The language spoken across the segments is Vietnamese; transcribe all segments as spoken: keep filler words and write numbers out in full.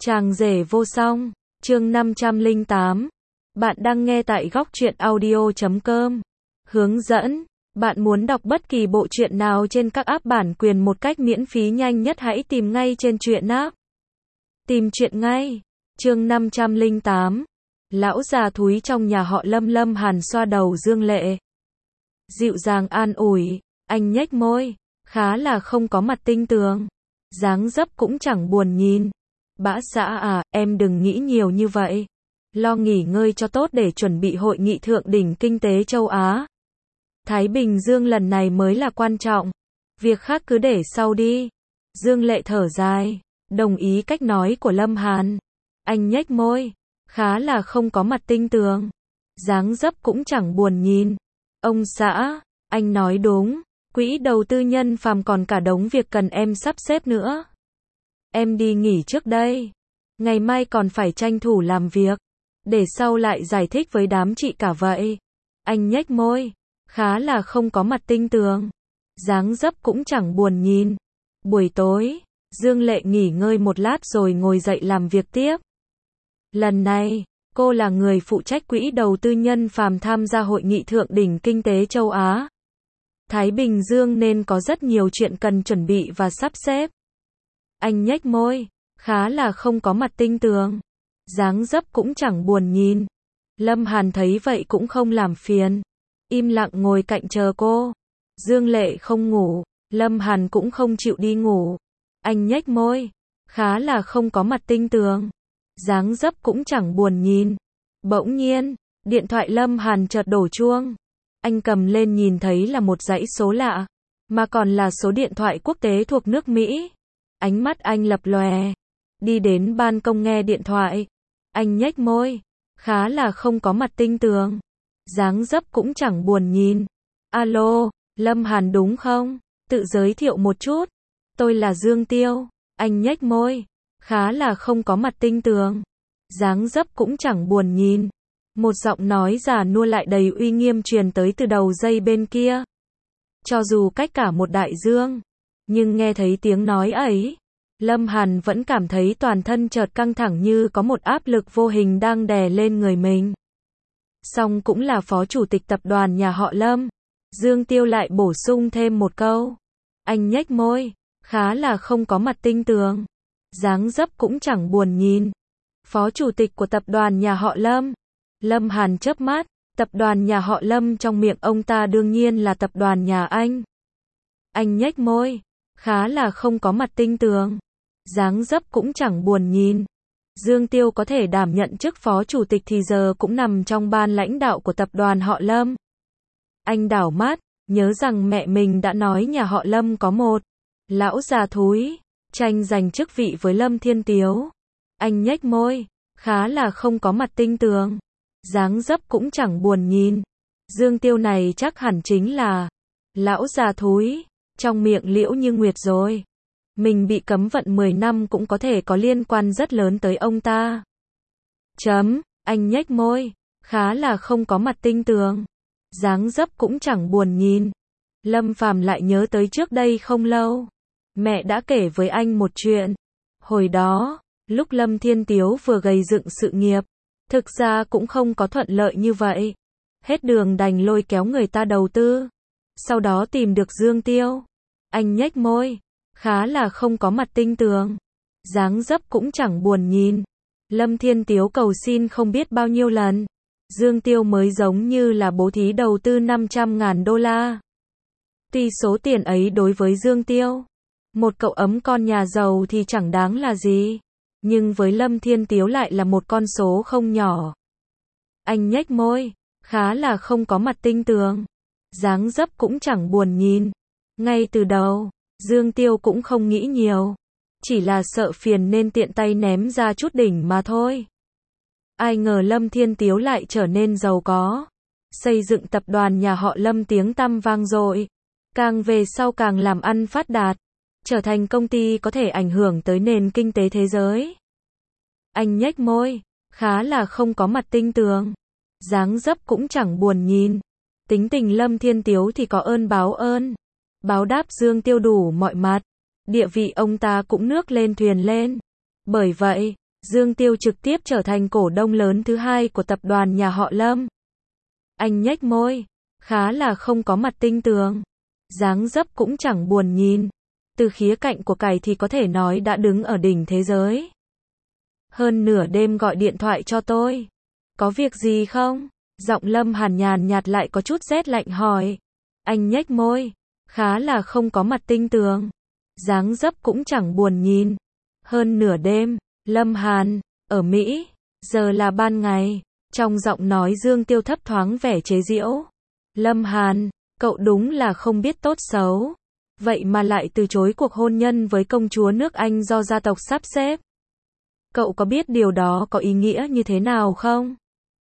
Chàng rể vô song, chương năm trăm lẻ tám. Bạn đang nghe tại góc truyện audio chấm com. Hướng dẫn, bạn muốn đọc bất kỳ bộ truyện nào trên các app bản quyền một cách miễn phí nhanh nhất hãy tìm ngay trên truyện app. Tìm truyện ngay. Chương năm trăm lẻ tám. Lão già thúi trong nhà họ Lâm. Lâm Hàn xoa đầu Dương Lệ, dịu dàng an ủi, anh nhếch môi, khá là không có mặt tinh tường, dáng dấp cũng chẳng buồn nhìn. Bã xã à, em đừng nghĩ nhiều như vậy. Lo nghỉ ngơi cho tốt để chuẩn bị hội nghị thượng đỉnh kinh tế châu Á. Thái Bình Dương lần này mới là quan trọng. Việc khác cứ để sau đi. Dương Lệ thở dài, đồng ý cách nói của Lâm Hàn. Anh nhếch môi, khá là không có mặt tinh tường, dáng dấp cũng chẳng buồn nhìn. Ông xã, anh nói đúng, quỹ đầu tư nhân phàm còn cả đống việc cần em sắp xếp nữa. Em đi nghỉ trước đây. Ngày mai còn phải tranh thủ làm việc. Để sau lại giải thích với đám chị cả vậy. Anh nhếch môi, khá là không có mặt tinh tường, dáng dấp cũng chẳng buồn nhìn. Buổi tối, Dương Lệ nghỉ ngơi một lát rồi ngồi dậy làm việc tiếp. Lần này, cô là người phụ trách quỹ đầu tư nhân phàm tham gia hội nghị thượng đỉnh kinh tế châu Á. Thái Bình Dương nên có rất nhiều chuyện cần chuẩn bị và sắp xếp. Anh nhếch môi, khá là không có mặt tinh tường, dáng dấp cũng chẳng buồn nhìn. Lâm Hàn thấy vậy cũng không làm phiền, im lặng ngồi cạnh chờ cô. Dương Lệ không ngủ, Lâm Hàn cũng không chịu đi ngủ. Anh nhếch môi, khá là không có mặt tinh tường, dáng dấp cũng chẳng buồn nhìn. Bỗng nhiên, điện thoại Lâm Hàn chợt đổ chuông. Anh cầm lên nhìn thấy là một dãy số lạ, mà còn là số điện thoại quốc tế thuộc nước Mỹ. Ánh mắt anh lập lòe, đi đến ban công nghe điện thoại. Anh nhếch môi, khá là không có mặt tinh tường, dáng dấp cũng chẳng buồn nhìn. Alo, Lâm Hàn đúng không? Tự giới thiệu một chút. Tôi là Dương Tiêu. Anh nhếch môi, khá là không có mặt tinh tường, dáng dấp cũng chẳng buồn nhìn. Một giọng nói già nua lại đầy uy nghiêm truyền tới từ đầu dây bên kia. Cho dù cách cả một đại dương, nhưng nghe thấy tiếng nói ấy, Lâm Hàn vẫn cảm thấy toàn thân chợt căng thẳng như có một áp lực vô hình đang đè lên người mình. Song cũng là phó chủ tịch tập đoàn nhà họ Lâm. Dương Tiêu lại bổ sung thêm một câu. Anh nhếch môi, khá là không có mặt tinh tường, dáng dấp cũng chẳng buồn nhìn. Phó chủ tịch của tập đoàn nhà họ Lâm. Lâm Hàn chớp mắt, tập đoàn nhà họ Lâm trong miệng ông ta đương nhiên là tập đoàn nhà anh. Anh nhếch môi, khá là không có mặt tinh tường, dáng dấp cũng chẳng buồn nhìn. Dương Tiêu có thể đảm nhận chức phó chủ tịch thì giờ cũng nằm trong ban lãnh đạo của tập đoàn họ Lâm. Anh đảo mắt, nhớ rằng mẹ mình đã nói nhà họ Lâm có một lão già thúi tranh giành chức vị với Lâm Thiên Tiếu. Anh nhếch môi, khá là không có mặt tinh tường, dáng dấp cũng chẳng buồn nhìn. Dương Tiêu này chắc hẳn chính là lão già thúi trong miệng Liễu Như Nguyệt rồi. Mình bị cấm vận mười năm cũng có thể có liên quan rất lớn tới ông ta. Chấm, anh nhếch môi, khá là không có mặt tinh tường, dáng dấp cũng chẳng buồn nhìn. Lâm Phàm lại nhớ tới trước đây không lâu, mẹ đã kể với anh một chuyện. Hồi đó, lúc Lâm Thiên Tiếu vừa gầy dựng sự nghiệp, thực ra cũng không có thuận lợi như vậy. Hết đường đành lôi kéo người ta đầu tư. Sau đó tìm được Dương Tiêu. Anh nhếch môi, khá là không có mặt tinh tường, dáng dấp cũng chẳng buồn nhìn. Lâm Thiên Tiếu cầu xin không biết bao nhiêu lần. Dương Tiêu mới giống như là bố thí đầu tư năm trăm ngàn đô la. Tuy số tiền ấy đối với Dương Tiêu, một cậu ấm con nhà giàu thì chẳng đáng là gì, nhưng với Lâm Thiên Tiếu lại là một con số không nhỏ. Anh nhếch môi, khá là không có mặt tinh tường, dáng dấp cũng chẳng buồn nhìn. Ngay từ đầu, Dương Tiêu cũng không nghĩ nhiều, chỉ là sợ phiền nên tiện tay ném ra chút đỉnh mà thôi. Ai ngờ Lâm Thiên Tiếu lại trở nên giàu có, xây dựng tập đoàn nhà họ Lâm tiếng tăm vang dội, càng về sau càng làm ăn phát đạt, trở thành công ty có thể ảnh hưởng tới nền kinh tế thế giới. Anh nhếch môi, khá là không có mặt tinh tường, dáng dấp cũng chẳng buồn nhìn. Tính tình Lâm Thiên Tiếu thì có ơn báo ơn, báo đáp Dương Tiêu đủ mọi mặt. Địa vị ông ta cũng nước lên thuyền lên. Bởi vậy, Dương Tiêu trực tiếp trở thành cổ đông lớn thứ hai của tập đoàn nhà họ Lâm. Anh nhếch môi, khá là không có mặt tinh tường. Dáng dấp cũng chẳng buồn nhìn. Từ khía cạnh của cải thì có thể nói đã đứng ở đỉnh thế giới. Hơn nửa đêm gọi điện thoại cho tôi. Có việc gì không? Giọng Lâm Hàn nhàn nhạt lại có chút rét lạnh hỏi. Anh nhếch môi, khá là không có mặt tinh tường. Dáng dấp cũng chẳng buồn nhìn. Hơn nửa đêm, Lâm Hàn, ở Mỹ, giờ là ban ngày. Trong giọng nói Dương Tiêu thấp thoáng vẻ chế giễu. Lâm Hàn, cậu đúng là không biết tốt xấu. Vậy mà lại từ chối cuộc hôn nhân với công chúa nước Anh do gia tộc sắp xếp. Cậu có biết điều đó có ý nghĩa như thế nào không?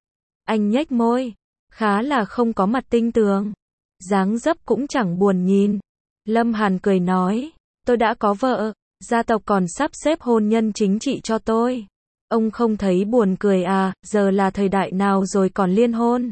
Anh nhếch môi, khá là không có mặt tinh tường. Dáng dấp cũng chẳng buồn nhìn. Lâm Hàn cười nói, tôi đã có vợ, gia tộc còn sắp xếp hôn nhân chính trị cho tôi. Ông không thấy buồn cười à, giờ là thời đại nào rồi còn liên hôn.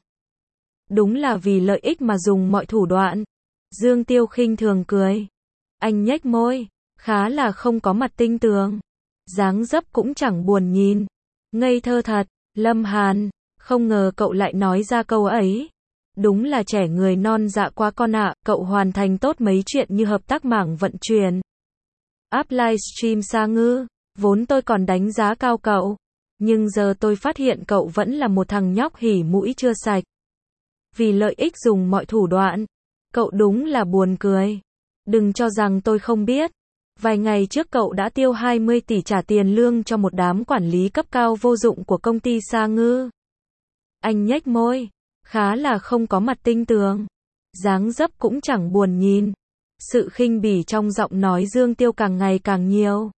Đúng là vì lợi ích mà dùng mọi thủ đoạn. Dương Tiêu khinh thường cười. Anh nhếch môi, khá là không có mặt tinh tường. Dáng dấp cũng chẳng buồn nhìn. Ngây thơ thật, Lâm Hàn, không ngờ cậu lại nói ra câu ấy. Đúng là trẻ người non dạ quá con ạ, cậu hoàn thành tốt mấy chuyện như hợp tác mảng vận chuyển. App livestream Sa Ngư, vốn tôi còn đánh giá cao cậu. Nhưng giờ tôi phát hiện cậu vẫn là một thằng nhóc hỉ mũi chưa sạch. Vì lợi ích dùng mọi thủ đoạn. Cậu đúng là buồn cười. Đừng cho rằng tôi không biết. Vài ngày trước cậu đã tiêu hai mươi tỷ trả tiền lương cho một đám quản lý cấp cao vô dụng của công ty Sa Ngư. Anh nhếch môi, khá là không có mặt tinh tường. Dáng dấp cũng chẳng buồn nhìn. Sự khinh bỉ trong giọng nói Dương Tiêu càng ngày càng nhiều.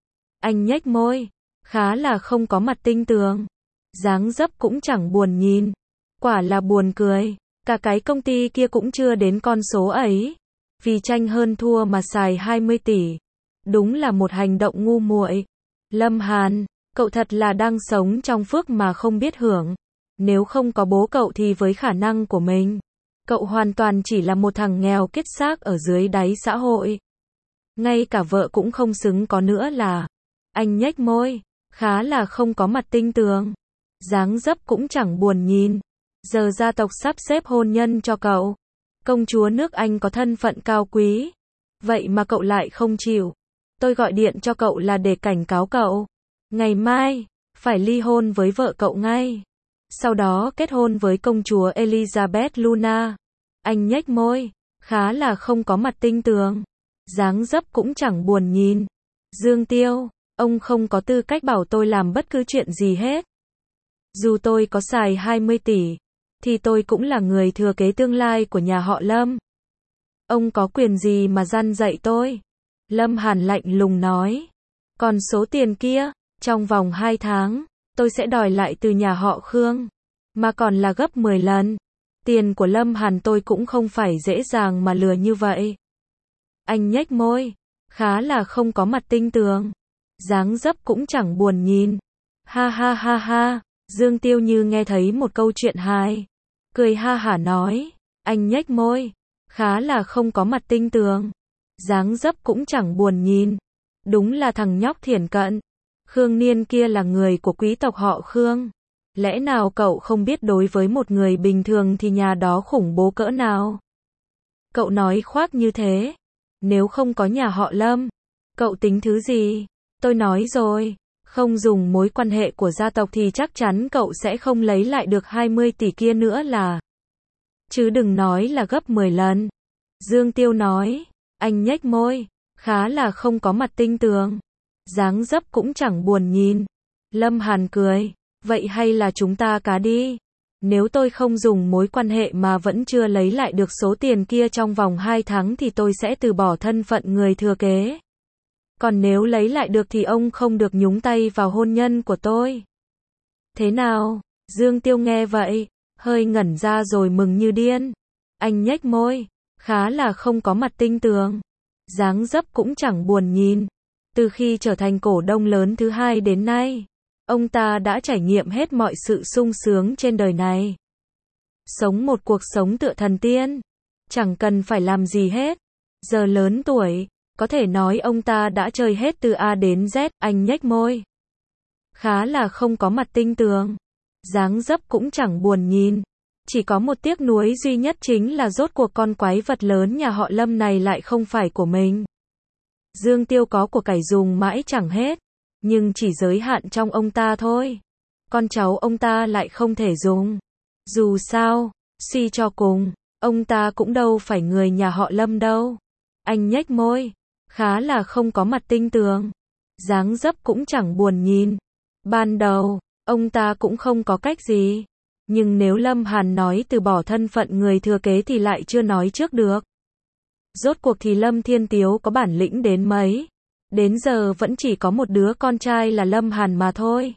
Anh nhếch môi, khá là không có mặt tinh tường. Dáng dấp cũng chẳng buồn nhìn. Quả là buồn cười. Cả cái công ty kia cũng chưa đến con số ấy. Vì tranh hơn thua mà xài hai mươi tỷ. Đúng là một hành động ngu muội. Lâm Hàn, cậu thật là đang sống trong phước mà không biết hưởng. Nếu không có bố cậu thì với khả năng của mình, cậu hoàn toàn chỉ là một thằng nghèo kết xác ở dưới đáy xã hội. Ngay cả vợ cũng không xứng có nữa là. Anh nhếch môi, khá là không có mặt tinh tường. Dáng dấp cũng chẳng buồn nhìn. Giờ gia tộc sắp xếp hôn nhân cho cậu. Công chúa nước Anh có thân phận cao quý. Vậy mà cậu lại không chịu. Tôi gọi điện cho cậu là để cảnh cáo cậu. Ngày mai, phải ly hôn với vợ cậu ngay. Sau đó kết hôn với công chúa Elizabeth Luna. Anh nhếch môi, khá là không có mặt tinh tường. Dáng dấp cũng chẳng buồn nhìn. Dương Tiêu, ông không có tư cách bảo tôi làm bất cứ chuyện gì hết. Dù tôi có xài hai mươi tỷ, thì tôi cũng là người thừa kế tương lai của nhà họ Lâm. Ông có quyền gì mà răn dạy tôi? Lâm Hàn lạnh lùng nói. Còn số tiền kia, trong vòng hai tháng, tôi sẽ đòi lại từ nhà họ Khương. Mà còn là gấp mười lần. Tiền của Lâm Hàn tôi cũng không phải dễ dàng mà lừa như vậy. Anh nhếch môi, khá là không có mặt tinh tường. Dáng dấp cũng chẳng buồn nhìn. Ha ha ha ha, Dương Tiêu như nghe thấy một câu chuyện hài. Cười ha hả nói, anh nhếch môi, khá là không có mặt tinh tường. Dáng dấp cũng chẳng buồn nhìn. Đúng là thằng nhóc thiển cận. Khương Niên kia là người của quý tộc họ Khương. Lẽ nào cậu không biết đối với một người bình thường thì nhà đó khủng bố cỡ nào? Cậu nói khoác như thế. Nếu không có nhà họ Lâm, cậu tính thứ gì? Tôi nói rồi, không dùng mối quan hệ của gia tộc thì chắc chắn cậu sẽ không lấy lại được hai mươi tỷ kia nữa là. Chứ đừng nói là gấp mười lần. Dương Tiêu nói, anh nhếch môi, khá là không có mặt tinh tường. Dáng dấp cũng chẳng buồn nhìn. Lâm Hàn cười, vậy hay là chúng ta cá đi. Nếu tôi không dùng mối quan hệ mà vẫn chưa lấy lại được số tiền kia trong vòng hai tháng thì tôi sẽ từ bỏ thân phận người thừa kế. Còn nếu lấy lại được thì ông không được nhúng tay vào hôn nhân của tôi. Thế nào? Dương Tiêu nghe vậy, hơi ngẩn ra rồi mừng như điên. Anh nhếch môi, khá là không có mặt tinh tường. Dáng dấp cũng chẳng buồn nhìn. Từ khi trở thành cổ đông lớn thứ hai đến nay, ông ta đã trải nghiệm hết mọi sự sung sướng trên đời này. Sống một cuộc sống tựa thần tiên. Chẳng cần phải làm gì hết. Giờ lớn tuổi, có thể nói ông ta đã chơi hết từ A đến Z. Anh nhếch môi, khá là không có mặt tinh tường. Dáng dấp cũng chẳng buồn nhìn. Chỉ có một tiếc nuối duy nhất chính là rốt cuộc con quái vật lớn nhà họ Lâm này lại không phải của mình. Dương Tiêu có của cải dùng mãi chẳng hết, nhưng chỉ giới hạn trong ông ta thôi. Con cháu ông ta lại không thể dùng. Dù sao, suy cho cùng, ông ta cũng đâu phải người nhà họ Lâm đâu. Anh nhếch môi, khá là không có mặt tinh tường. Dáng dấp cũng chẳng buồn nhìn. Ban đầu, ông ta cũng không có cách gì. Nhưng nếu Lâm Hàn nói từ bỏ thân phận người thừa kế thì lại chưa nói trước được. Rốt cuộc thì Lâm Thiên Tiếu có bản lĩnh đến mấy. Đến giờ vẫn chỉ có một đứa con trai là Lâm Hàn mà thôi.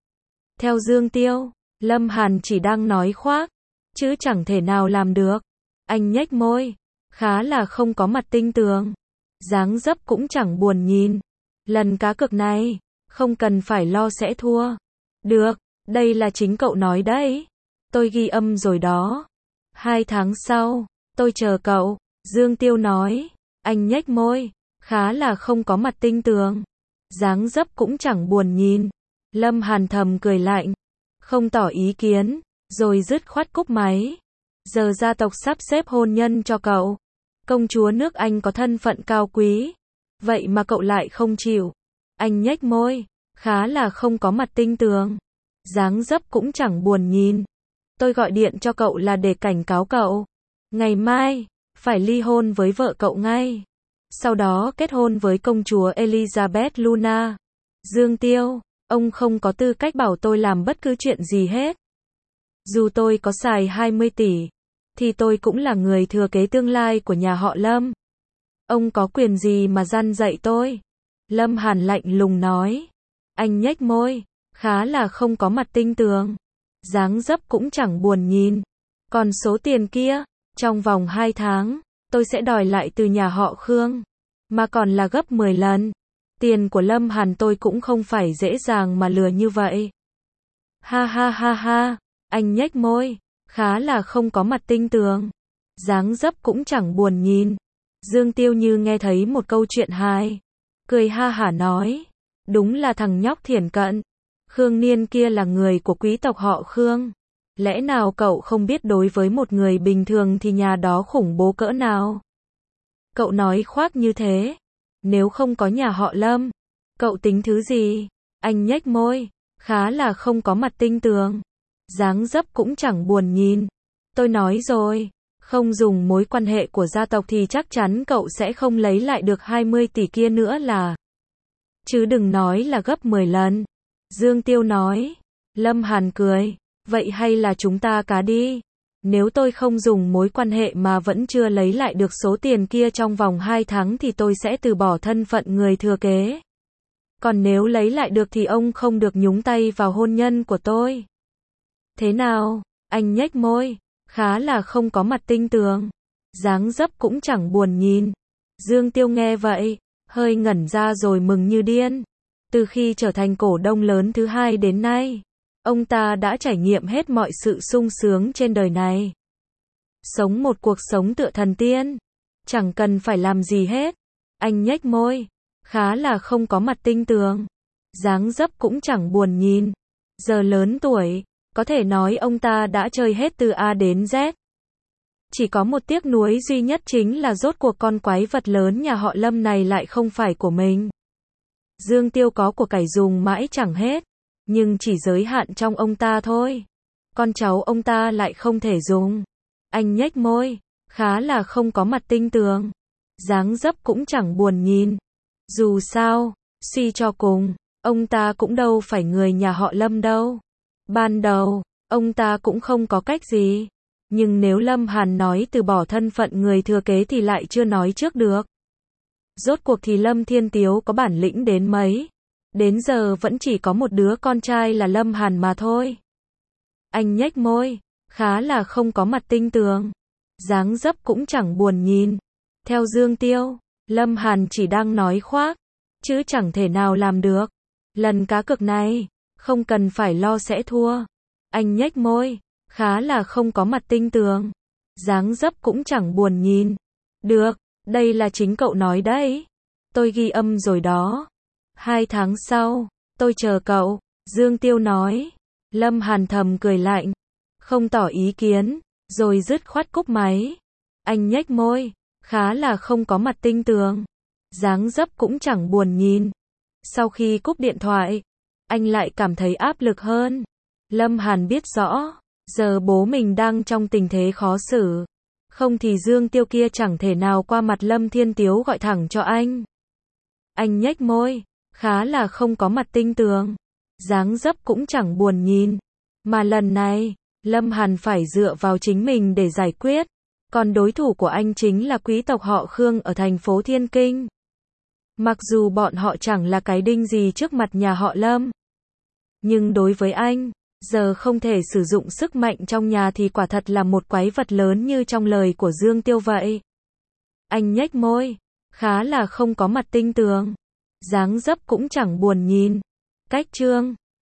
Theo Dương Tiêu, Lâm Hàn chỉ đang nói khoác, chứ chẳng thể nào làm được. Anh nhếch môi, khá là không có mặt tinh tường. Dáng dấp cũng chẳng buồn nhìn. Lần cá cược này, không cần phải lo sẽ thua. Được, đây là chính cậu nói đấy. Tôi ghi âm rồi đó. Hai tháng sau, tôi chờ cậu. Dương Tiêu nói. Anh nhếch môi, khá là không có mặt tinh tường. Dáng dấp cũng chẳng buồn nhìn. Lâm Hàn thầm cười lạnh, không tỏ ý kiến, rồi dứt khoát cúp máy. Giờ gia tộc sắp xếp hôn nhân cho cậu. Công chúa nước Anh có thân phận cao quý. Vậy mà cậu lại không chịu. Anh nhếch môi, khá là không có mặt tinh tường. Dáng dấp cũng chẳng buồn nhìn. Tôi gọi điện cho cậu là để cảnh cáo cậu. Ngày mai, phải ly hôn với vợ cậu ngay. Sau đó kết hôn với công chúa Elizabeth Luna. Dương Tiêu, ông không có tư cách bảo tôi làm bất cứ chuyện gì hết. Dù tôi có xài hai mươi tỷ, thì tôi cũng là người thừa kế tương lai của nhà họ Lâm. Ông có quyền gì mà răn dạy tôi? Lâm Hàn lạnh lùng nói. Anh nhếch môi, khá là không có mặt tinh tường. Dáng dấp cũng chẳng buồn nhìn. Còn số tiền kia, trong vòng hai tháng, tôi sẽ đòi lại từ nhà họ Khương. Mà còn là gấp mười lần. Tiền của Lâm Hàn tôi cũng không phải dễ dàng mà lừa như vậy. Ha ha ha ha, anh nhếch môi, khá là không có mặt tinh tường. Dáng dấp cũng chẳng buồn nhìn. Dương Tiêu như nghe thấy một câu chuyện hài. Cười ha hả nói. Đúng là thằng nhóc thiển cận. Khương Niên kia là người của quý tộc họ Khương. Lẽ nào cậu không biết đối với một người bình thường thì nhà đó khủng bố cỡ nào? Cậu nói khoác như thế. Nếu không có nhà họ Lâm, cậu tính thứ gì? Anh nhếch môi, khá là không có mặt tinh tường. Dáng dấp cũng chẳng buồn nhìn. Tôi nói rồi, không dùng mối quan hệ của gia tộc thì chắc chắn cậu sẽ không lấy lại được hai mươi tỷ kia nữa là. Chứ đừng nói là gấp mười lần. Dương Tiêu nói. Lâm Hàn cười. Vậy hay là chúng ta cá đi. Nếu tôi không dùng mối quan hệ mà vẫn chưa lấy lại được số tiền kia trong vòng hai tháng thì tôi sẽ từ bỏ thân phận người thừa kế. Còn nếu lấy lại được thì ông không được nhúng tay vào hôn nhân của tôi. Thế nào? Anh nhếch môi, khá là không có mặt tinh tường. Dáng dấp cũng chẳng buồn nhìn. Dương Tiêu nghe vậy, hơi ngẩn ra rồi mừng như điên. Từ khi trở thành cổ đông lớn thứ hai đến nay, ông ta đã trải nghiệm hết mọi sự sung sướng trên đời này. Sống một cuộc sống tựa thần tiên. Chẳng cần phải làm gì hết. Anh nhếch môi. Khá là không có mặt tinh tường. Dáng dấp cũng chẳng buồn nhìn. Giờ lớn tuổi, có thể nói ông ta đã chơi hết từ A đến Z. Chỉ có một tiếc nuối duy nhất chính là rốt cuộc con quái vật lớn nhà họ Lâm này lại không phải của mình. Dương Tiêu có của cải dùng mãi chẳng hết. Nhưng chỉ giới hạn trong ông ta thôi. Con cháu ông ta lại không thể dùng. Anh nhếch môi, khá là không có mặt tinh tường. Dáng dấp cũng chẳng buồn nhìn. Dù sao, suy cho cùng, ông ta cũng đâu phải người nhà họ Lâm đâu. Ban đầu, ông ta cũng không có cách gì. Nhưng nếu Lâm Hàn nói từ bỏ thân phận người thừa kế thì lại chưa nói trước được. Rốt cuộc thì Lâm Thiên Tiếu có bản lĩnh đến mấy. Đến giờ vẫn chỉ có một đứa con trai là Lâm Hàn mà thôi. Anh nhếch môi, khá là không có mặt tinh tường. Dáng dấp cũng chẳng buồn nhìn. Theo Dương Tiêu, Lâm Hàn chỉ đang nói khoác, chứ chẳng thể nào làm được. Lần cá cược này, không cần phải lo sẽ thua. Anh nhếch môi, khá là không có mặt tinh tường. Dáng dấp cũng chẳng buồn nhìn. Được, đây là chính cậu nói đấy. Tôi ghi âm rồi đó. Hai tháng sau, tôi chờ cậu. Dương Tiêu nói. Lâm Hàn thầm cười lạnh, không tỏ ý kiến, rồi dứt khoát cúp máy. Anh nhếch môi, khá là không có mặt tinh tường, dáng dấp cũng chẳng buồn nhìn. Sau khi cúp điện thoại, anh lại cảm thấy áp lực hơn. Lâm Hàn biết rõ, giờ bố mình đang trong tình thế khó xử. Không thì Dương Tiêu kia chẳng thể nào qua mặt Lâm Thiên Tiếu gọi thẳng cho anh. Anh nhếch môi, khá là không có mặt tinh tường, dáng dấp cũng chẳng buồn nhìn. Mà lần này, Lâm Hàn phải dựa vào chính mình để giải quyết. Còn đối thủ của anh chính là quý tộc họ Khương ở thành phố Thiên Kinh. Mặc dù bọn họ chẳng là cái đinh gì trước mặt nhà họ Lâm, nhưng đối với anh, giờ không thể sử dụng sức mạnh trong nhà thì quả thật là một quái vật lớn như trong lời của Dương Tiêu vậy. Anh nhếch môi, khá là không có mặt tinh tường, dáng dấp cũng chẳng buồn nhìn. Cách Trương